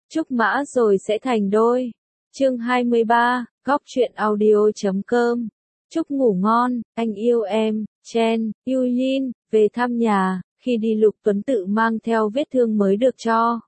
Trúc mã rồi sẽ thành đôi. Chương 23, Góc truyện audio.com. Chúc ngủ ngon, anh yêu em, Chen, Yulin, về thăm nhà, khi đi Lục Tuấn tự mang theo vết thương mới được cho.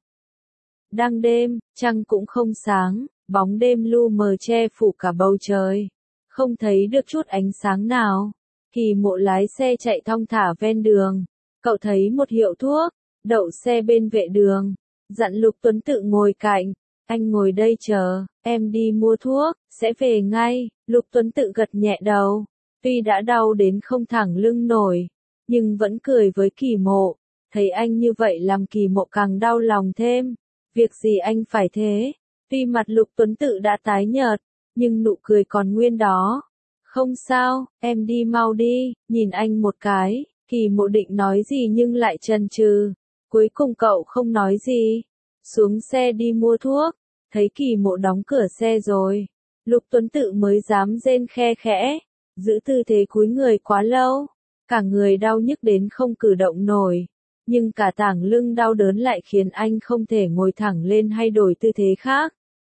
Đang đêm, trăng cũng không sáng, bóng đêm lu mờ che phủ cả bầu trời. Không thấy được chút ánh sáng nào. Kỳ Mộ lái xe chạy thong thả ven đường. Cậu thấy một hiệu thuốc, đậu xe bên vệ đường. Dặn Lục Tuấn tự ngồi cạnh. Anh ngồi đây chờ, em đi mua thuốc, sẽ về ngay. Lục Tuấn tự gật nhẹ đầu. Tuy đã đau đến không thẳng lưng nổi, nhưng vẫn cười với Kỳ Mộ. Thấy anh như vậy làm Kỳ Mộ càng đau lòng thêm. Việc gì anh phải thế? Tuy mặt Lục Tuấn tự đã tái nhợt, nhưng nụ cười còn nguyên đó. Không sao, em đi mau đi, nhìn anh một cái. Kỳ Mộ định nói gì nhưng lại chần chừ. Cuối cùng cậu không nói gì. Xuống xe đi mua thuốc. Thấy Kỳ Mộ đóng cửa xe rồi. Lục Tuấn tự mới dám rên khe khẽ. Giữ tư thế cúi người quá lâu. Cả người đau nhức đến không cử động nổi. Nhưng cả tảng lưng đau đớn lại khiến anh không thể ngồi thẳng lên hay đổi tư thế khác.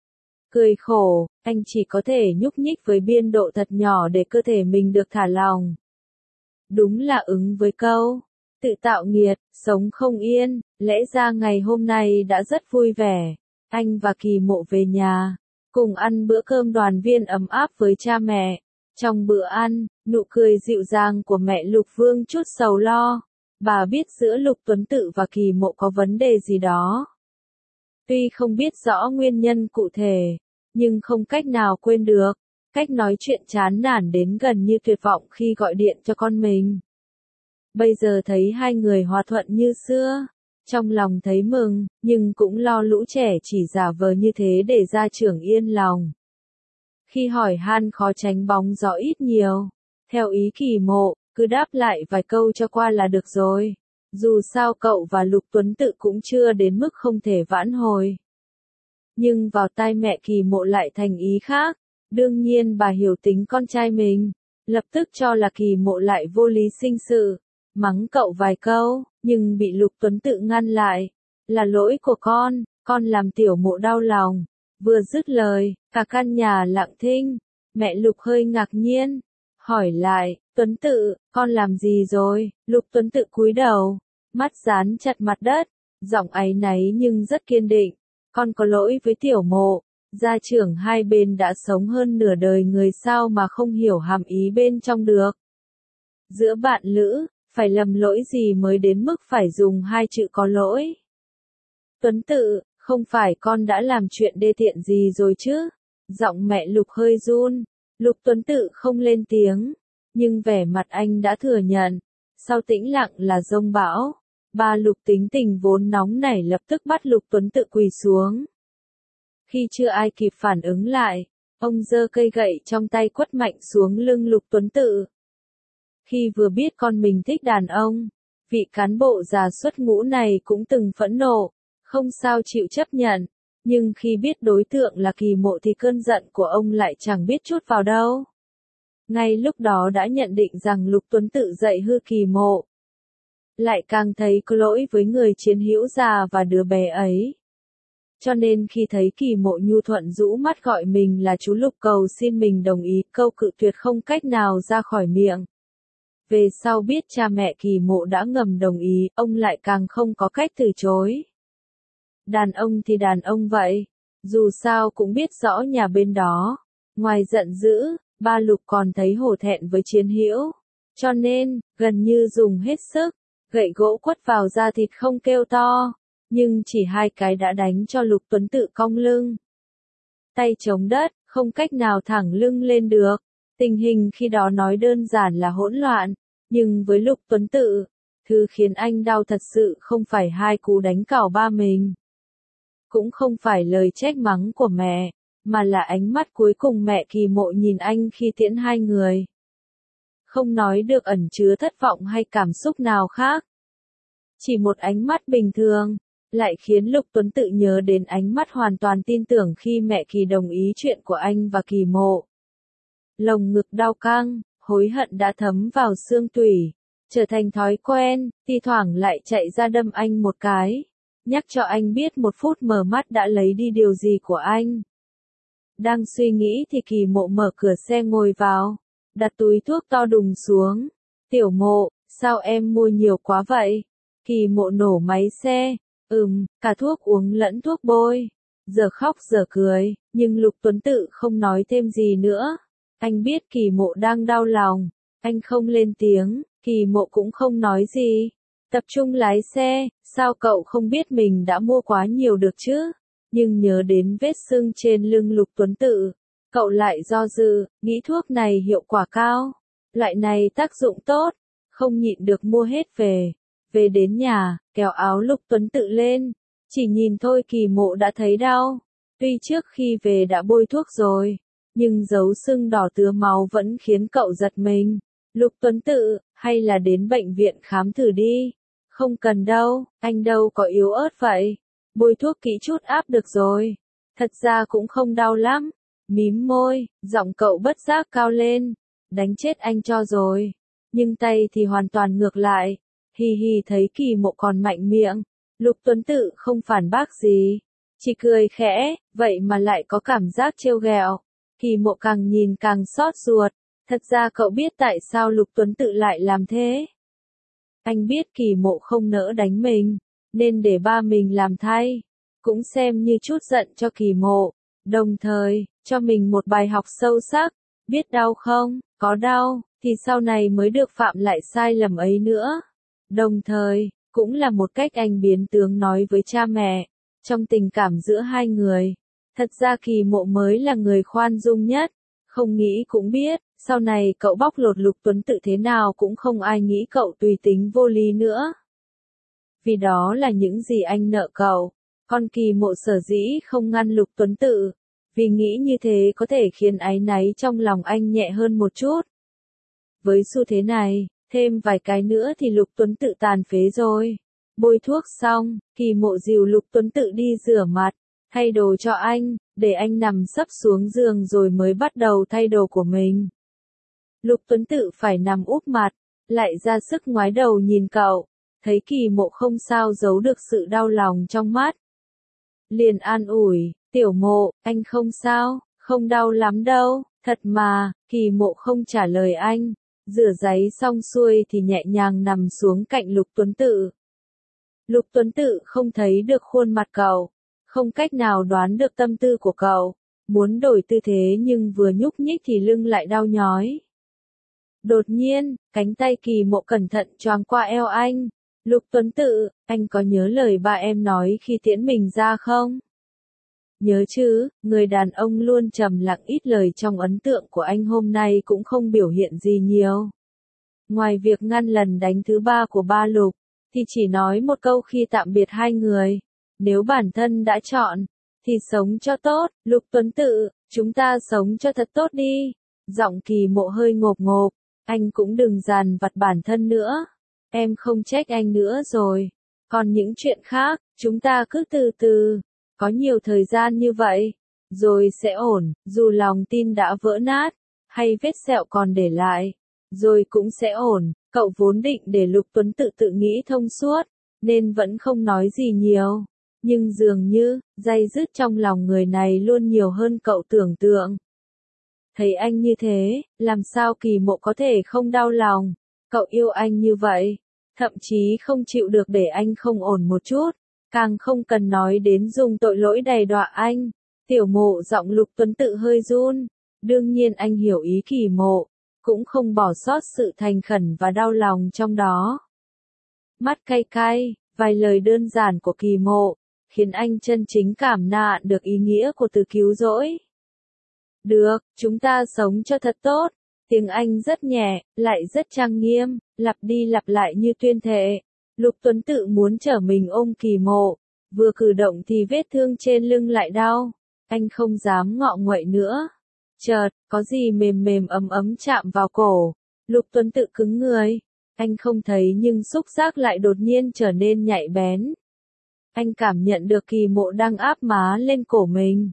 Cười khổ, anh chỉ có thể nhúc nhích với biên độ thật nhỏ để cơ thể mình được thả lỏng. Đúng là ứng với câu, tự tạo nghiệt, sống không yên, lẽ ra ngày hôm nay đã rất vui vẻ. Anh và Kỳ Mộ về nhà, cùng ăn bữa cơm đoàn viên ấm áp với cha mẹ. Trong bữa ăn, nụ cười dịu dàng của mẹ Lục Vương chút sầu lo. Bà biết giữa Lục Tuấn tự và Kỳ Mộ có vấn đề gì đó. Tuy không biết rõ nguyên nhân cụ thể, nhưng không cách nào quên được. Cách nói chuyện chán nản đến gần như tuyệt vọng khi gọi điện cho con mình. Bây giờ thấy hai người hòa thuận như xưa. Trong lòng thấy mừng, nhưng cũng lo lũ trẻ chỉ giả vờ như thế để gia trưởng yên lòng. Khi hỏi han khó tránh bóng gió ít nhiều. Theo ý Kỳ Mộ, cứ đáp lại vài câu cho qua là được rồi. Dù sao cậu và Lục Tuấn tự cũng chưa đến mức không thể vãn hồi. Nhưng vào tai mẹ Kỳ Mộ lại thành ý khác. Đương nhiên bà hiểu tính con trai mình. Lập tức cho là Kỳ Mộ lại vô lý sinh sự. Mắng cậu vài câu, nhưng bị Lục Tuấn tự ngăn lại. Là lỗi của con làm tiểu Mộ đau lòng. Vừa dứt lời, cả căn nhà lặng thinh. Mẹ Lục hơi ngạc nhiên. Hỏi lại, Tuấn tự, con làm gì rồi? Lục Tuấn tự cúi đầu, mắt dán chặt mặt đất, giọng áy náy nhưng rất kiên định. Con có lỗi với tiểu Mộ, gia trưởng hai bên đã sống hơn nửa đời người sao mà không hiểu hàm ý bên trong được. Giữa bạn lữ, phải lầm lỗi gì mới đến mức phải dùng hai chữ có lỗi? Tuấn tự, không phải con đã làm chuyện đê tiện gì rồi chứ? Giọng mẹ Lục hơi run. Lục Tuấn tự không lên tiếng, nhưng vẻ mặt anh đã thừa nhận. Sau tĩnh lặng là giông bão. Ba Lục tính tình vốn nóng nảy lập tức bắt Lục Tuấn tự quỳ xuống. Khi chưa ai kịp phản ứng lại, ông giơ cây gậy trong tay quất mạnh xuống lưng Lục Tuấn tự. Khi vừa biết con mình thích đàn ông, vị cán bộ già xuất ngũ này cũng từng phẫn nộ, không sao chịu chấp nhận. Nhưng khi biết đối tượng là Kỳ Mộ thì cơn giận của ông lại chẳng biết chút vào đâu. Ngay lúc đó đã nhận định rằng Lục Tuấn tự dạy hư Kỳ Mộ. Lại càng thấy có lỗi với người chiến hữu già và đứa bé ấy. Cho nên khi thấy Kỳ Mộ nhu thuận rũ mắt gọi mình là chú Lục cầu xin mình đồng ý, câu cự tuyệt không cách nào ra khỏi miệng. Về sau biết cha mẹ Kỳ Mộ đã ngầm đồng ý, ông lại càng không có cách từ chối. Đàn ông thì đàn ông vậy, dù sao cũng biết rõ nhà bên đó. Ngoài giận dữ, ba Lục còn thấy hổ thẹn với chiến hữu. Cho nên, gần như dùng hết sức, gậy gỗ quất vào da thịt không kêu to. Nhưng chỉ hai cái đã đánh cho Lục Tuấn tự cong lưng. Tay chống đất, không cách nào thẳng lưng lên được. Tình hình khi đó nói đơn giản là hỗn loạn. Nhưng với Lục Tuấn tự, thứ khiến anh đau thật sự không phải hai cú đánh cào ba mình. Cũng không phải lời trách mắng của mẹ, mà là ánh mắt cuối cùng mẹ Kỳ Mộ nhìn anh khi tiễn hai người. Không nói được ẩn chứa thất vọng hay cảm xúc nào khác. Chỉ một ánh mắt bình thường, lại khiến Lục Tuấn tự nhớ đến ánh mắt hoàn toàn tin tưởng khi mẹ Kỳ đồng ý chuyện của anh và Kỳ Mộ. Lồng ngực đau căng, hối hận đã thấm vào xương tủy, trở thành thói quen, thi thoảng lại chạy ra đâm anh một cái. nhắc cho anh biết một phút mở mắt đã lấy đi điều gì của anh. Đang suy nghĩ thì Kỳ Mộ mở cửa xe ngồi vào, đặt túi thuốc to đùng xuống. Tiểu Mộ, sao em mua nhiều quá vậy? Kỳ Mộ nổ máy xe, cả thuốc uống lẫn thuốc bôi. Giờ khóc giờ cười, nhưng Lục Tuấn Tự không nói thêm gì nữa. Anh biết Kỳ Mộ đang đau lòng, anh không lên tiếng, Kỳ Mộ cũng không nói gì. Tập trung lái xe, sao cậu không biết mình đã mua quá nhiều được chứ? Nhưng nhớ đến vết sưng trên lưng Lục Tuấn Tự, cậu lại do dự, nghĩ thuốc này hiệu quả cao, loại này tác dụng tốt, không nhịn được mua hết về. Về đến nhà, kéo áo Lục Tuấn Tự lên, chỉ nhìn thôi Kỳ Mộ đã thấy đau. Tuy trước khi về đã bôi thuốc rồi, nhưng dấu sưng đỏ tứa máu vẫn khiến cậu giật mình. Lục Tuấn Tự, hay là đến bệnh viện khám thử đi. Không cần đâu, anh đâu có yếu ớt vậy. Bôi thuốc kỹ chút áp được rồi. Thật ra cũng không đau lắm. Mím môi, giọng cậu bất giác cao lên. Đánh chết anh cho rồi. Nhưng tay thì hoàn toàn ngược lại. Hì hì thấy Kỳ Mộ còn mạnh miệng. Lục Tuấn Tự không phản bác gì. Chỉ cười khẽ, vậy mà lại có cảm giác trêu ghẹo. Kỳ Mộ càng nhìn càng xót ruột. Thật ra cậu biết tại sao Lục Tuấn Tự lại làm thế. Anh biết Kỳ Mộ không nỡ đánh mình, nên để ba mình làm thay. Cũng xem như chút giận cho Kỳ Mộ. Đồng thời, cho mình một bài học sâu sắc. Biết đau không? Có đau, thì sau này mới được phạm lại sai lầm ấy nữa. Đồng thời, cũng là một cách anh biến tướng nói với cha mẹ. Trong tình cảm giữa hai người, thật ra Kỳ Mộ mới là người khoan dung nhất. Không nghĩ cũng biết, sau này cậu bóc lột Lục Tuấn Tự thế nào cũng không ai nghĩ cậu tùy tính vô lý nữa. Vì đó là những gì anh nợ cậu. Còn Kỳ Mộ sở dĩ không ngăn Lục Tuấn Tự, vì nghĩ như thế có thể khiến áy náy trong lòng anh nhẹ hơn một chút. Với xu thế này, thêm vài cái nữa thì Lục Tuấn Tự tàn phế rồi. Bôi thuốc xong, Kỳ Mộ dìu Lục Tuấn Tự đi rửa mặt, thay đồ cho anh, để anh nằm sấp xuống giường rồi mới bắt đầu thay đồ của mình. Lục Tuấn Tự phải nằm úp mặt, lại ra sức ngoái đầu nhìn cậu, thấy Kỳ Mộ không sao giấu được sự đau lòng trong mắt. Liền an ủi, Tiểu Mộ, anh không sao, không đau lắm đâu, thật mà. Kỳ Mộ không trả lời anh, rửa giấy xong xuôi thì nhẹ nhàng nằm xuống cạnh Lục Tuấn Tự. Lục Tuấn Tự không thấy được khuôn mặt cậu, không cách nào đoán được tâm tư của cậu, muốn đổi tư thế nhưng vừa nhúc nhích thì lưng lại đau nhói. Đột nhiên, cánh tay Kỳ Mộ cẩn thận choàng qua eo anh. Lục Tuấn Tự, anh có nhớ lời ba em nói khi tiễn mình ra không? Nhớ chứ, người đàn ông luôn trầm lặng ít lời trong ấn tượng của anh hôm nay cũng không biểu hiện gì nhiều. Ngoài việc ngăn lần đánh thứ ba của ba Lục, thì chỉ nói một câu khi tạm biệt hai người. Nếu bản thân đã chọn, thì sống cho tốt. Lục Tuấn Tự, chúng ta sống cho thật tốt đi. Giọng Kỳ Mộ hơi ngộp ngộp, anh cũng đừng dằn vặt bản thân nữa. Em không trách anh nữa rồi. Còn những chuyện khác, chúng ta cứ từ từ. Có nhiều thời gian như vậy, rồi sẽ ổn, dù lòng tin đã vỡ nát, hay vết sẹo còn để lại, rồi cũng sẽ ổn. Cậu vốn định để Lục Tuấn Tự tự nghĩ thông suốt, nên vẫn không nói gì nhiều. Nhưng dường như, day dứt trong lòng người này luôn nhiều hơn cậu tưởng tượng. Thấy anh như thế, làm sao Kỳ Mộ có thể không đau lòng? Cậu yêu anh như vậy, thậm chí không chịu được để anh không ổn một chút, càng không cần nói đến dùng tội lỗi đày đọa anh. Tiểu Mộ, giọng Lục Tuấn Tự hơi run. Đương nhiên anh hiểu ý Kỳ Mộ, cũng không bỏ sót sự thành khẩn và đau lòng trong đó. Mắt cay cay, vài lời đơn giản của Kỳ Mộ, khiến anh chân chính cảm nhận được ý nghĩa của từ cứu rỗi. Được, chúng ta sống cho thật tốt. Tiếng Anh rất nhẹ, lại rất trang nghiêm, lặp đi lặp lại như tuyên thệ. Lục Tuấn Tự muốn trở mình ôm Kỳ Mộ, vừa cử động thì vết thương trên lưng lại đau. Anh không dám ngọ nguậy nữa. Chợt, có gì mềm mềm ấm ấm chạm vào cổ. Lục Tuấn Tự cứng người. Anh không thấy nhưng xúc giác lại đột nhiên trở nên nhạy bén. Anh cảm nhận được Kỳ Mộ đang áp má lên cổ mình.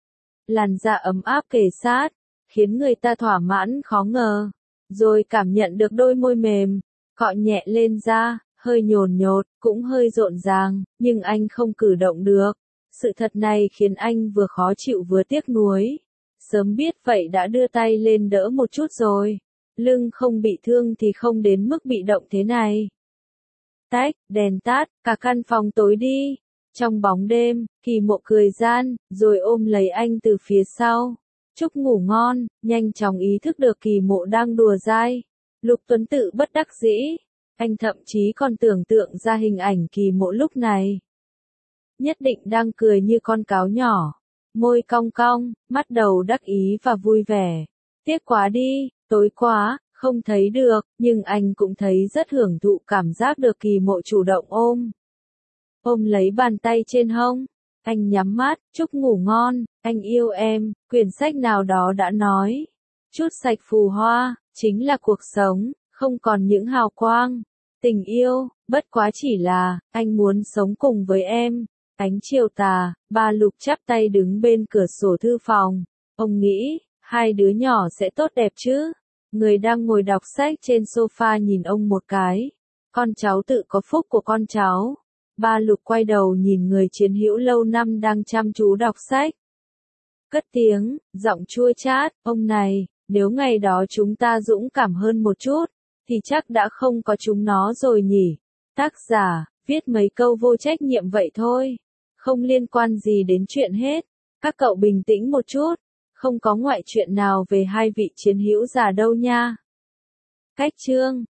Làn da ấm áp kề sát, khiến người ta thỏa mãn khó ngờ. Rồi cảm nhận được đôi môi mềm, cọ nhẹ lên da, hơi nhồn nhột, cũng hơi rộn ràng, nhưng anh không cử động được. Sự thật này khiến anh vừa khó chịu vừa tiếc nuối. Sớm biết vậy đã đưa tay lên đỡ một chút rồi. Lưng không bị thương thì không đến mức bị động thế này. Tách, đèn tắt, cả căn phòng tối đi. Trong bóng đêm, Kỳ Mộ cười gian, rồi ôm lấy anh từ phía sau. Chúc ngủ ngon, nhanh chóng ý thức được Kỳ Mộ đang đùa dai. Lục Tuấn Tự bất đắc dĩ. Anh thậm chí còn tưởng tượng ra hình ảnh Kỳ Mộ lúc này. Nhất định đang cười như con cáo nhỏ. Môi cong cong, mắt đầu đắc ý và vui vẻ. Tiếc quá đi, tối quá, không thấy được, nhưng anh cũng thấy rất hưởng thụ cảm giác được Kỳ Mộ chủ động ôm. Ôm lấy bàn tay trên hông. Anh nhắm mắt, chúc ngủ ngon, anh yêu em, quyển sách nào đó đã nói. Chút sạch phù hoa, chính là cuộc sống, không còn những hào quang. Tình yêu, bất quá chỉ là, anh muốn sống cùng với em. Ánh chiều tà, ba Lục chắp tay đứng bên cửa sổ thư phòng. Ông nghĩ, hai đứa nhỏ sẽ tốt đẹp chứ. Người đang ngồi đọc sách trên sofa nhìn ông một cái. Con cháu tự có phúc của con cháu. Ba Lục quay đầu nhìn người chiến hữu lâu năm đang chăm chú đọc sách. Cất tiếng, giọng chua chát, ông này, nếu ngày đó chúng ta dũng cảm hơn một chút, thì chắc đã không có chúng nó rồi nhỉ. Tác giả, viết mấy câu vô trách nhiệm vậy thôi. Không liên quan gì đến chuyện hết. Các cậu bình tĩnh một chút. Không có ngoại chuyện nào về hai vị chiến hữu già đâu nha. Cách chương